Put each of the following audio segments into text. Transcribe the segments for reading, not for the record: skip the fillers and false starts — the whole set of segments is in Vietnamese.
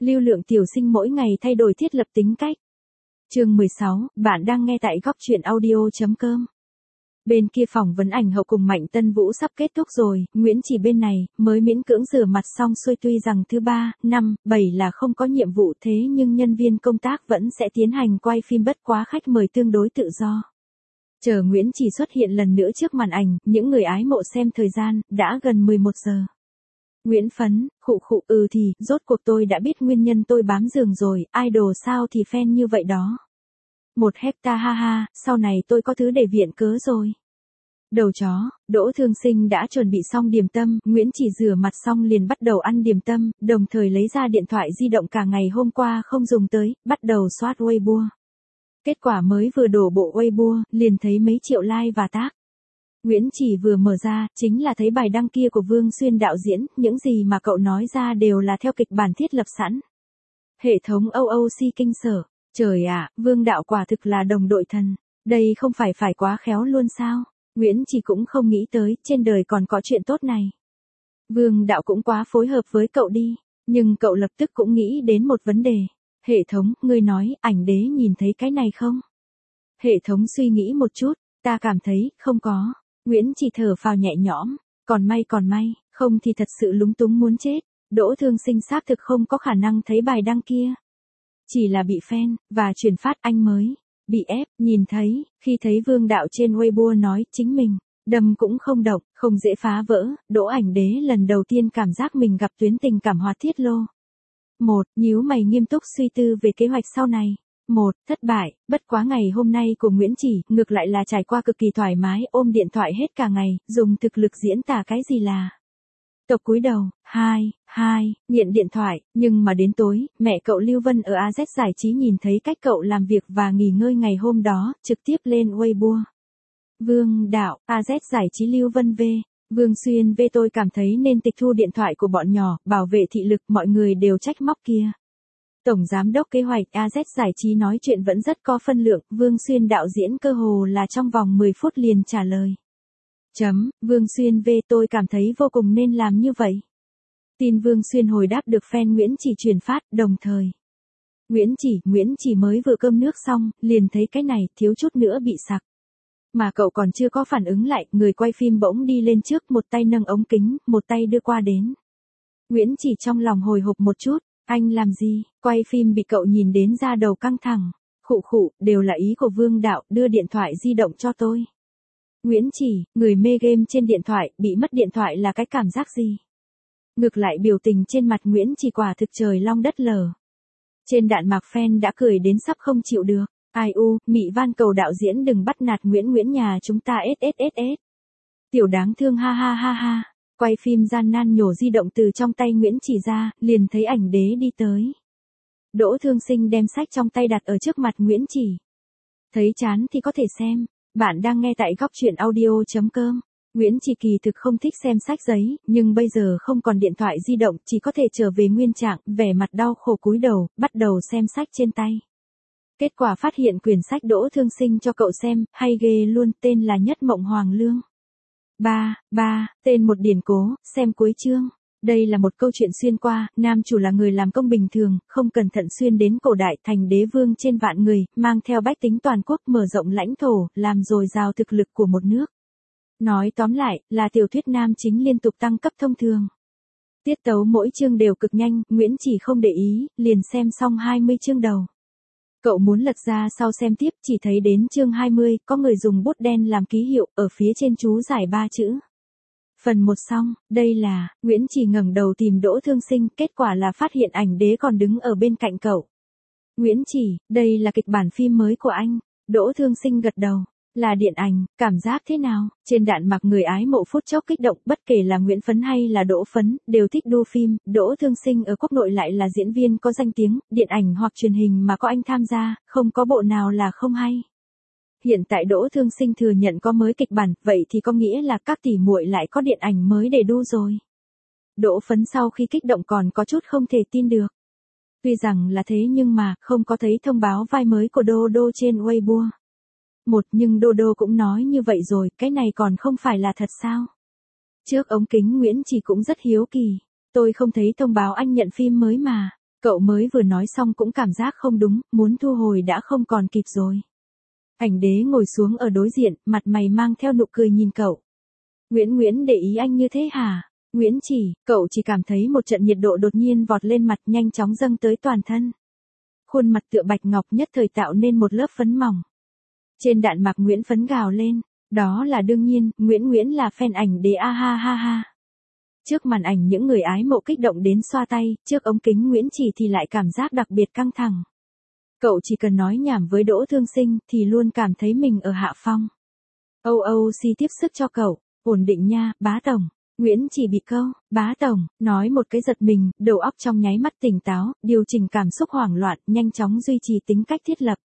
Lưu lượng tiểu sinh mỗi ngày thay đổi thiết lập tính cách. Chương 16, bạn đang nghe tại góc truyện audio.com. Bên kia phỏng vấn ảnh hậu cùng Mạnh Tân Vũ sắp kết thúc rồi, Nguyễn Chỉ bên này mới miễn cưỡng rửa mặt xong xuôi, tuy rằng thứ 3, 5, 7 là không có nhiệm vụ, thế nhưng nhân viên công tác vẫn sẽ tiến hành quay phim, bất quá khách mời tương đối tự do. Chờ Nguyễn Chỉ xuất hiện lần nữa trước màn ảnh, những người ái mộ xem thời gian, đã gần 11 giờ. Nguyễn Phấn, khụ thì, rốt cuộc tôi đã biết nguyên nhân tôi bám giường rồi, idol sao thì fan như vậy đó. 1 hecta ha ha, sau này tôi có thứ để viện cớ rồi. Đầu chó, Đỗ Thương Sinh đã chuẩn bị xong điểm tâm, Nguyễn Chỉ rửa mặt xong liền bắt đầu ăn điểm tâm, đồng thời lấy ra điện thoại di động cả ngày hôm qua không dùng tới, bắt đầu soát Weibo. Kết quả mới vừa đổ bộ Weibo, liền thấy mấy triệu like và tag. Nguyễn Chỉ vừa mở ra, chính là thấy bài đăng kia của Vương Xuyên đạo diễn, những gì mà cậu nói ra đều là theo kịch bản thiết lập sẵn. Hệ thống OOC kinh sở, trời ạ, Vương đạo quả thực là đồng đội thần, đây không phải quá khéo luôn sao? Nguyễn Chỉ cũng không nghĩ tới, trên đời còn có chuyện tốt này. Vương đạo cũng quá phối hợp với cậu đi, nhưng cậu lập tức cũng nghĩ đến một vấn đề. Hệ thống, ngươi nói, ảnh đế nhìn thấy cái này không? Hệ thống suy nghĩ một chút, ta cảm thấy, không có. Nguyễn Chỉ thở phào nhẹ nhõm, còn may, không thì thật sự lúng túng muốn chết. Đỗ Thương Sinh xác thực không có khả năng thấy bài đăng kia. Chỉ là bị fan, và truyền phát anh mới, bị ép, nhìn thấy, khi thấy Vương đạo trên Weibo nói chính mình, đâm cũng không động, không dễ phá vỡ, Đỗ ảnh đế lần đầu tiên cảm giác mình gặp tuyến tình cảm hoạt thiết lô. 1. Nhíu mày nghiêm túc suy tư về kế hoạch sau này. 1. Thất bại, bất quá ngày hôm nay của Nguyễn Chỉ, ngược lại là trải qua cực kỳ thoải mái, ôm điện thoại hết cả ngày, dùng thực lực diễn tả cái gì là tộc cúi đầu. 2. Nghiện điện thoại, nhưng mà đến tối, mẹ cậu Lưu Vân ở AZ Giải trí nhìn thấy cách cậu làm việc và nghỉ ngơi ngày hôm đó, trực tiếp lên Weibo. Vương đạo, AZ Giải trí Lưu Vân V. Vương Xuyên V. Tôi cảm thấy nên tịch thu điện thoại của bọn nhỏ, bảo vệ thị lực, mọi người đều trách móc kia. Tổng giám đốc kế hoạch AZ Giải trí nói chuyện vẫn rất có phân lượng, Vương Xuyên đạo diễn cơ hồ là trong vòng 10 phút liền trả lời. Vương Xuyên V. Tôi cảm thấy vô cùng nên làm như vậy. Tin Vương Xuyên hồi đáp được fan Nguyễn Chỉ truyền phát, đồng thời. Nguyễn Chỉ mới vừa cơm nước xong, liền thấy cái này, thiếu chút nữa bị sặc. Mà cậu còn chưa có phản ứng lại, người quay phim bỗng đi lên trước, một tay nâng ống kính, một tay đưa qua đến. Nguyễn Chỉ trong lòng hồi hộp một chút, anh làm gì, quay phim bị cậu nhìn đến da đầu căng thẳng. Khụ, đều là ý của Vương đạo, đưa điện thoại di động cho tôi. Nguyễn Chỉ, người mê game trên điện thoại, bị mất điện thoại là cái cảm giác gì? Ngược lại biểu tình trên mặt Nguyễn Chỉ quả thực trời long đất lở. Trên đạn mạc fan đã cười đến sắp không chịu được. Ai u, mị van cầu đạo diễn đừng bắt nạt Nguyễn nhà chúng ta SSSS. Tiểu đáng thương ha ha. Quay phim gian nan nhổ di động từ trong tay Nguyễn Chỉ ra, liền thấy ảnh đế đi tới. Đỗ Thương Sinh đem sách trong tay đặt ở trước mặt Nguyễn Chỉ. Thấy chán thì có thể xem. Bạn đang nghe tại góc truyện audio.com. Nguyễn Chỉ kỳ thực không thích xem sách giấy, nhưng bây giờ không còn điện thoại di động, chỉ có thể trở về nguyên trạng, vẻ mặt đau khổ cúi đầu, bắt đầu xem sách trên tay. Kết quả phát hiện quyển sách Đỗ Thương Sinh cho cậu xem, hay ghê luôn, tên là Nhất Mộng Hoàng Lương. 3. Tên một điển cố, xem cuối chương. Đây là một câu chuyện xuyên qua, nam chủ là người làm công bình thường, không cẩn thận xuyên đến cổ đại thành đế vương trên vạn người, mang theo bách tính toàn quốc mở rộng lãnh thổ, làm dồi dào thực lực của một nước. Nói tóm lại, là tiểu thuyết nam chính liên tục tăng cấp thông thường. Tiết tấu mỗi chương đều cực nhanh, Nguyễn Chỉ không để ý, liền xem xong 20 chương đầu. Cậu muốn lật ra sau xem tiếp, chỉ thấy đến chương 20, có người dùng bút đen làm ký hiệu, ở phía trên chú giải 3 chữ. Phần 1 xong, đây là, Nguyễn Chỉ ngẩng đầu tìm Đỗ Thương Sinh, kết quả là phát hiện ảnh đế còn đứng ở bên cạnh cậu. Nguyễn Chỉ, đây là kịch bản phim mới của anh. Đỗ Thương Sinh gật đầu. Là điện ảnh, cảm giác thế nào? Trên đạn mạc người ái mộ phút chốc kích động, bất kể là Nguyễn Phấn hay là Đỗ Phấn, đều thích đua phim. Đỗ Thương Sinh ở quốc nội lại là diễn viên có danh tiếng, điện ảnh hoặc truyền hình mà có anh tham gia, không có bộ nào là không hay. Hiện tại Đỗ Thương Sinh thừa nhận có mới kịch bản, vậy thì có nghĩa là các tỷ muội lại có điện ảnh mới để đu rồi. Đỗ Phấn sau khi kích động còn có chút không thể tin được. Tuy rằng là thế nhưng mà, không có thấy thông báo vai mới của Đô Đô trên Weibo. Nhưng Đô Đô cũng nói như vậy rồi, cái này còn không phải là thật sao? Trước ống kính Nguyễn Chỉ cũng rất hiếu kỳ. Tôi không thấy thông báo anh nhận phim mới mà. Cậu mới vừa nói xong cũng cảm giác không đúng, muốn thu hồi đã không còn kịp rồi. Ảnh đế ngồi xuống ở đối diện, mặt mày mang theo nụ cười nhìn cậu. Nguyễn để ý anh như thế hả? Nguyễn chỉ, cậu chỉ cảm thấy một trận nhiệt độ đột nhiên vọt lên mặt nhanh chóng dâng tới toàn thân. Khuôn mặt tựa bạch ngọc nhất thời tạo nên một lớp phấn mỏng. Trên đạn mạc Nguyễn phấn gào lên, đó là đương nhiên, Nguyễn là fan ảnh đế a ha ha ha. Trước màn ảnh những người ái mộ kích động đến xoa tay, trước ống kính Nguyễn chỉ thì lại cảm giác đặc biệt căng thẳng. Cậu chỉ cần nói nhảm với Đỗ Thương Sinh thì luôn cảm thấy mình ở hạ phong. OOC tiếp sức cho cậu, ổn định nha, bá tổng. Nguyễn chỉ bị câu, bá tổng, nói một cái giật mình, đầu óc trong nháy mắt tỉnh táo, điều chỉnh cảm xúc hoảng loạn, nhanh chóng duy trì tính cách thiết lập.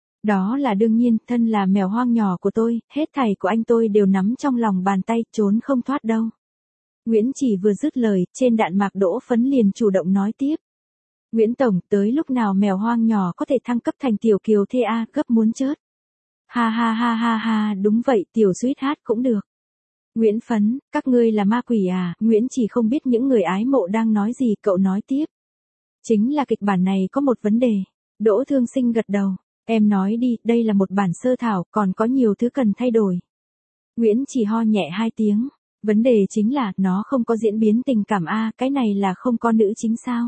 Đó là đương nhiên, thân là mèo hoang nhỏ của tôi, hết thảy của anh tôi đều nắm trong lòng bàn tay, trốn không thoát đâu. Nguyễn chỉ vừa dứt lời, trên đạn mạc Đỗ Phấn liền chủ động nói tiếp. Nguyễn tổng, tới lúc nào mèo hoang nhỏ có thể thăng cấp thành tiểu kiều thê a, gấp muốn chớt. Ha ha ha ha ha, đúng vậy, tiểu sweetheart cũng được. Nguyễn Phấn, các ngươi là ma quỷ à? Nguyễn chỉ không biết những người ái mộ đang nói gì, cậu nói tiếp. Chính là kịch bản này có một vấn đề. Đỗ Thương Sinh gật đầu. Em nói đi, đây là một bản sơ thảo, còn có nhiều thứ cần thay đổi. Nguyễn chỉ ho nhẹ 2 tiếng. Vấn đề chính là, nó không có diễn biến tình cảm a, cái này là không có nữ chính sao?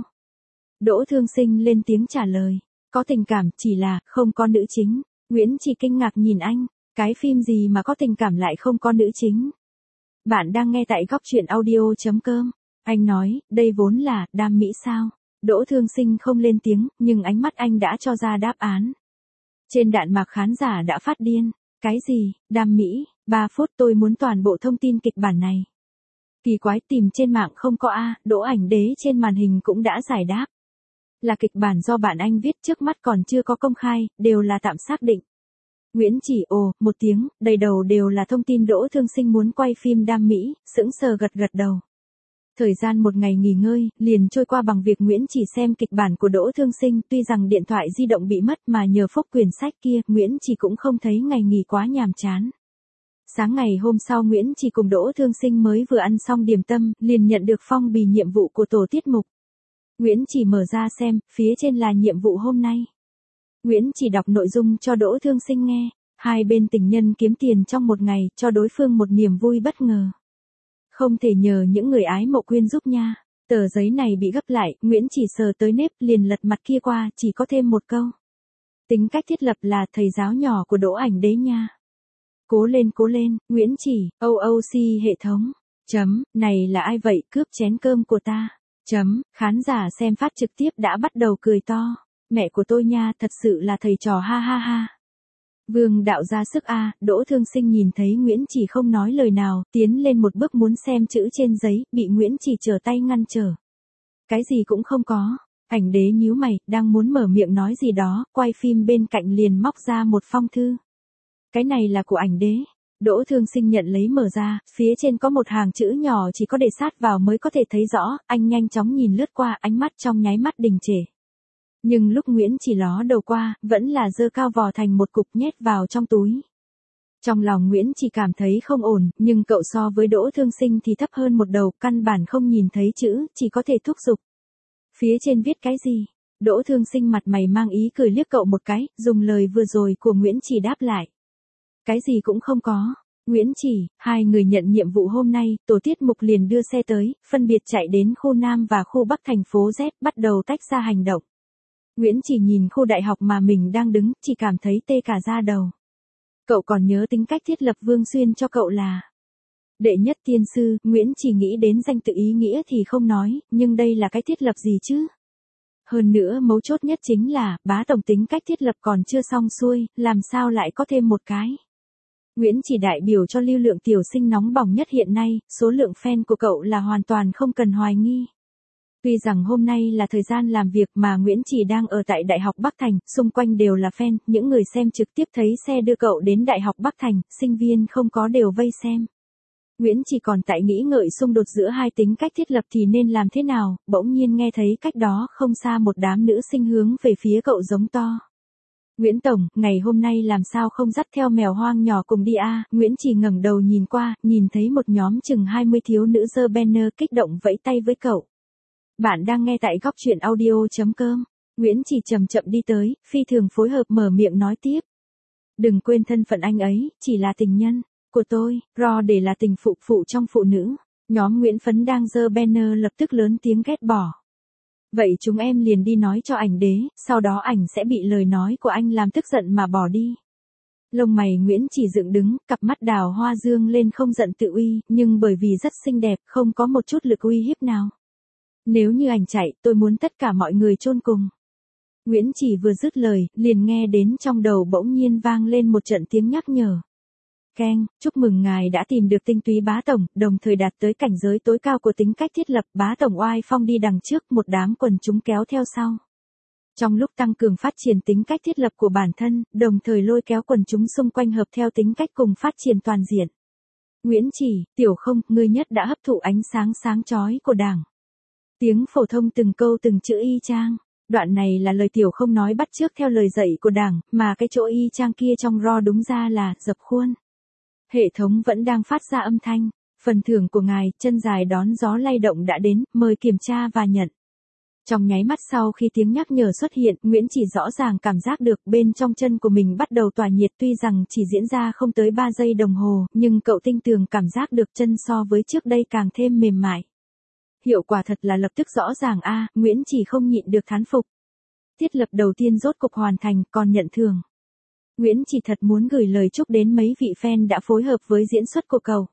Đỗ Thương Sinh lên tiếng trả lời. Có tình cảm, chỉ là, không có nữ chính. Nguyễn chỉ kinh ngạc nhìn anh. Cái phim gì mà có tình cảm lại không có nữ chính? Bạn đang nghe tại góc truyện audio.com. Anh nói, đây vốn là, đam mỹ sao? Đỗ Thương Sinh không lên tiếng, nhưng ánh mắt anh đã cho ra đáp án. Trên đạn mạc khán giả đã phát điên. Cái gì, đam mỹ, 3 phút tôi muốn toàn bộ thông tin kịch bản này. Kỳ quái tìm trên mạng không có a, Đỗ ảnh đế trên màn hình cũng đã giải đáp. Là kịch bản do bạn anh viết trước mắt còn chưa có công khai, đều là tạm xác định. Nguyễn chỉ một tiếng, đầy đầu đều là thông tin Đỗ Thương Sinh muốn quay phim đam mỹ, sững sờ gật đầu. Thời gian một ngày nghỉ ngơi, liền trôi qua bằng việc Nguyễn chỉ xem kịch bản của Đỗ Thương Sinh, tuy rằng điện thoại di động bị mất mà nhờ phúc quyển sách kia, Nguyễn chỉ cũng không thấy ngày nghỉ quá nhàm chán. Sáng ngày hôm sau Nguyễn chỉ cùng Đỗ Thương Sinh mới vừa ăn xong điểm tâm, liền nhận được phong bì nhiệm vụ của tổ tiết mục. Nguyễn chỉ mở ra xem, phía trên là nhiệm vụ hôm nay. Nguyễn chỉ đọc nội dung cho Đỗ Thương Sinh nghe, 2 bên tình nhân kiếm tiền trong một ngày, cho đối phương một niềm vui bất ngờ. Không thể nhờ những người ái mộ quyên giúp nha. Tờ giấy này bị gấp lại, Nguyễn chỉ sờ tới nếp liền lật mặt kia qua, chỉ có thêm một câu. Tính cách thiết lập là thầy giáo nhỏ của Đỗ ảnh đế nha. Cố lên, Nguyễn chỉ, OOC hệ thống. Này là ai vậy, cướp chén cơm của ta. Khán giả xem phát trực tiếp đã bắt đầu cười to. Mẹ của tôi nha, thật sự là thầy trò ha ha ha. Vương đạo ra sức a, Đỗ Thương Sinh nhìn thấy Nguyễn chỉ không nói lời nào, tiến lên một bước muốn xem chữ trên giấy, bị Nguyễn chỉ trở tay ngăn trở. Cái gì cũng không có. Ảnh đế nhíu mày, đang muốn mở miệng nói gì đó, quay phim bên cạnh liền móc ra một phong thư. Cái này là của ảnh đế. Đỗ Thương Sinh nhận lấy mở ra, phía trên có một hàng chữ nhỏ chỉ có để sát vào mới có thể thấy rõ, anh nhanh chóng nhìn lướt qua, ánh mắt trong nháy mắt đình trệ. Nhưng lúc Nguyễn chỉ ló đầu qua, vẫn là giơ cao vò thành một cục nhét vào trong túi. Trong lòng Nguyễn chỉ cảm thấy không ổn, nhưng cậu so với Đỗ Thương Sinh thì thấp hơn một đầu, căn bản không nhìn thấy chữ, chỉ có thể thúc giục. Phía trên viết cái gì? Đỗ Thương Sinh mặt mày mang ý cười liếc cậu một cái, dùng lời vừa rồi của Nguyễn chỉ đáp lại. Cái gì cũng không có. Nguyễn chỉ, 2 người nhận nhiệm vụ hôm nay, tổ tiết mục liền đưa xe tới, phân biệt chạy đến khu Nam và khu Bắc thành phố Z, bắt đầu tách ra hành động. Nguyễn chỉ nhìn khu đại học mà mình đang đứng, chỉ cảm thấy tê cả da đầu. Cậu còn nhớ tính cách thiết lập Vương Xuyên cho cậu là đệ nhất tiên sư, Nguyễn chỉ nghĩ đến danh tự ý nghĩa thì không nói, nhưng đây là cái thiết lập gì chứ? Hơn nữa mấu chốt nhất chính là, bá tổng tính cách thiết lập còn chưa xong xuôi, làm sao lại có thêm một cái? Nguyễn chỉ đại biểu cho lưu lượng tiểu sinh nóng bỏng nhất hiện nay, số lượng fan của cậu là hoàn toàn không cần hoài nghi. Tuy rằng hôm nay là thời gian làm việc mà Nguyễn chỉ đang ở tại Đại học Bắc Thành, xung quanh đều là fan, những người xem trực tiếp thấy xe đưa cậu đến Đại học Bắc Thành, sinh viên không có đều vây xem. Nguyễn chỉ còn tại nghĩ ngợi xung đột giữa 2 tính cách thiết lập thì nên làm thế nào, bỗng nhiên nghe thấy cách đó không xa một đám nữ sinh hướng về phía cậu giống to. Nguyễn tổng, ngày hôm nay làm sao không dắt theo mèo hoang nhỏ cùng đi a? Nguyễn chỉ ngẩng đầu nhìn qua, nhìn thấy một nhóm chừng 20 thiếu nữ giơ banner kích động vẫy tay với cậu. Bạn đang nghe tại góc chuyện audio.com. Nguyễn Chỉ chậm chậm đi tới, phi thường phối hợp mở miệng nói tiếp. Đừng quên thân phận anh ấy, chỉ là tình nhân của tôi, Ro để là tình phụ phụ trong phụ nữ. Nhóm Nguyễn Phấn đang giơ banner lập tức lớn tiếng ghét bỏ. Vậy chúng em liền đi nói cho ảnh đế, sau đó ảnh sẽ bị lời nói của anh làm tức giận mà bỏ đi. Lông mày Nguyễn Chỉ dựng đứng, cặp mắt đào hoa dương lên không giận tự uy, nhưng bởi vì rất xinh đẹp, không có một chút lực uy hiếp nào. Nếu như ảnh chạy, tôi muốn tất cả mọi người chôn cùng. Nguyễn Chỉ vừa dứt lời, liền nghe đến trong đầu bỗng nhiên vang lên một trận tiếng nhắc nhở. Keng, chúc mừng ngài đã tìm được tinh túy bá tổng, đồng thời đạt tới cảnh giới tối cao của tính cách thiết lập. Bá tổng oai phong đi đằng trước, một đám quần chúng kéo theo sau. Trong lúc tăng cường phát triển tính cách thiết lập của bản thân, đồng thời lôi kéo quần chúng xung quanh hợp theo tính cách cùng phát triển toàn diện. Nguyễn Chỉ, Tiểu Không, ngươi nhất đã hấp thụ ánh sáng sáng chói của Đảng. Tiếng phổ thông từng câu từng chữ y chang. Đoạn này là lời Tiểu Không nói bắt chước theo lời dạy của Đảng, mà cái chỗ y chang kia trong Ro đúng ra là dập khuôn. Hệ thống vẫn đang phát ra âm thanh. Phần thưởng của ngài, chân dài đón gió lay động đã đến, mời kiểm tra và nhận. Trong nháy mắt sau khi tiếng nhắc nhở xuất hiện, Nguyễn Chỉ rõ ràng cảm giác được bên trong chân của mình bắt đầu tỏa nhiệt, tuy rằng chỉ diễn ra không tới 3 giây đồng hồ, nhưng cậu tinh tường cảm giác được chân so với trước đây càng thêm mềm mại. Hiệu quả thật là lập tức rõ ràng a, Nguyễn Chỉ không nhịn được thán phục. Thiết lập đầu tiên rốt cục hoàn thành, còn nhận thưởng. Nguyễn Chỉ thật muốn gửi lời chúc đến mấy vị fan đã phối hợp với diễn xuất của cậu.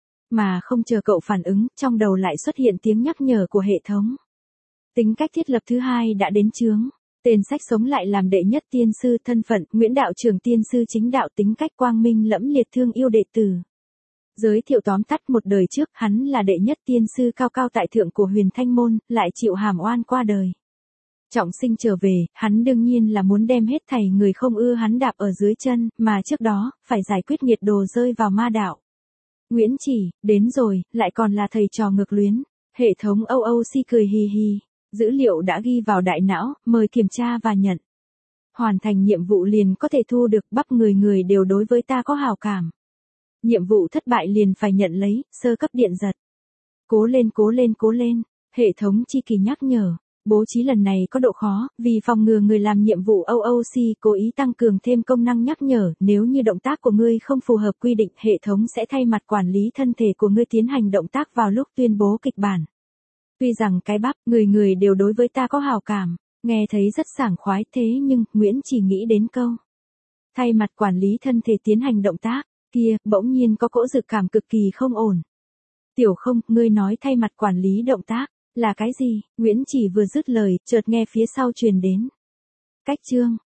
Mà không chờ cậu phản ứng, trong đầu lại xuất hiện tiếng nhắc nhở của hệ thống. Tính cách thiết lập thứ hai đã đến chướng. Tên sách sống lại làm đệ nhất tiên sư, thân phận, Nguyễn đạo trưởng tiên sư chính đạo, tính cách quang minh lẫm liệt, thương yêu đệ tử. Giới thiệu tóm tắt, một đời trước, hắn là đệ nhất tiên sư cao cao tại thượng của Huyền Thanh Môn, lại chịu hàm oan qua đời. Trọng sinh trở về, hắn đương nhiên là muốn đem hết thảy người không ưa hắn đạp ở dưới chân, mà trước đó, phải giải quyết nghiệt đồ rơi vào ma đạo. Nguyễn Chỉ, đến rồi, lại còn là thầy trò ngược luyến. Hệ thống OOC cười hì hì. Dữ liệu đã ghi vào đại não, mời kiểm tra và nhận. Hoàn thành nhiệm vụ liền có thể thu được, bắp người đều đối với ta có hảo cảm. Nhiệm vụ thất bại liền phải nhận lấy, sơ cấp điện giật. Cố lên cố lên cố lên, hệ thống chi kỳ nhắc nhở. Bố trí lần này có độ khó, vì phòng ngừa người làm nhiệm vụ OOC cố ý tăng cường thêm công năng nhắc nhở, nếu như động tác của ngươi không phù hợp quy định, hệ thống sẽ thay mặt quản lý thân thể của ngươi tiến hành động tác vào lúc tuyên bố kịch bản. Tuy rằng cái bắp, người đều đối với ta có hảo cảm, nghe thấy rất sảng khoái, thế nhưng, Nguyễn Chỉ nghĩ đến câu. Thay mặt quản lý thân thể tiến hành động tác, kia, bỗng nhiên có cỗ dự cảm cực kỳ không ổn. Tiểu Không, ngươi nói thay mặt quản lý động tác, là cái gì? Nguyễn Chỉ vừa dứt lời, chợt nghe phía sau truyền đến. Cách chương,